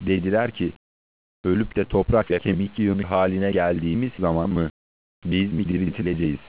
Dediler ki, ölüp de toprak ve kemik yığını haline geldiğimiz zaman mı biz mi diriltileceğiz?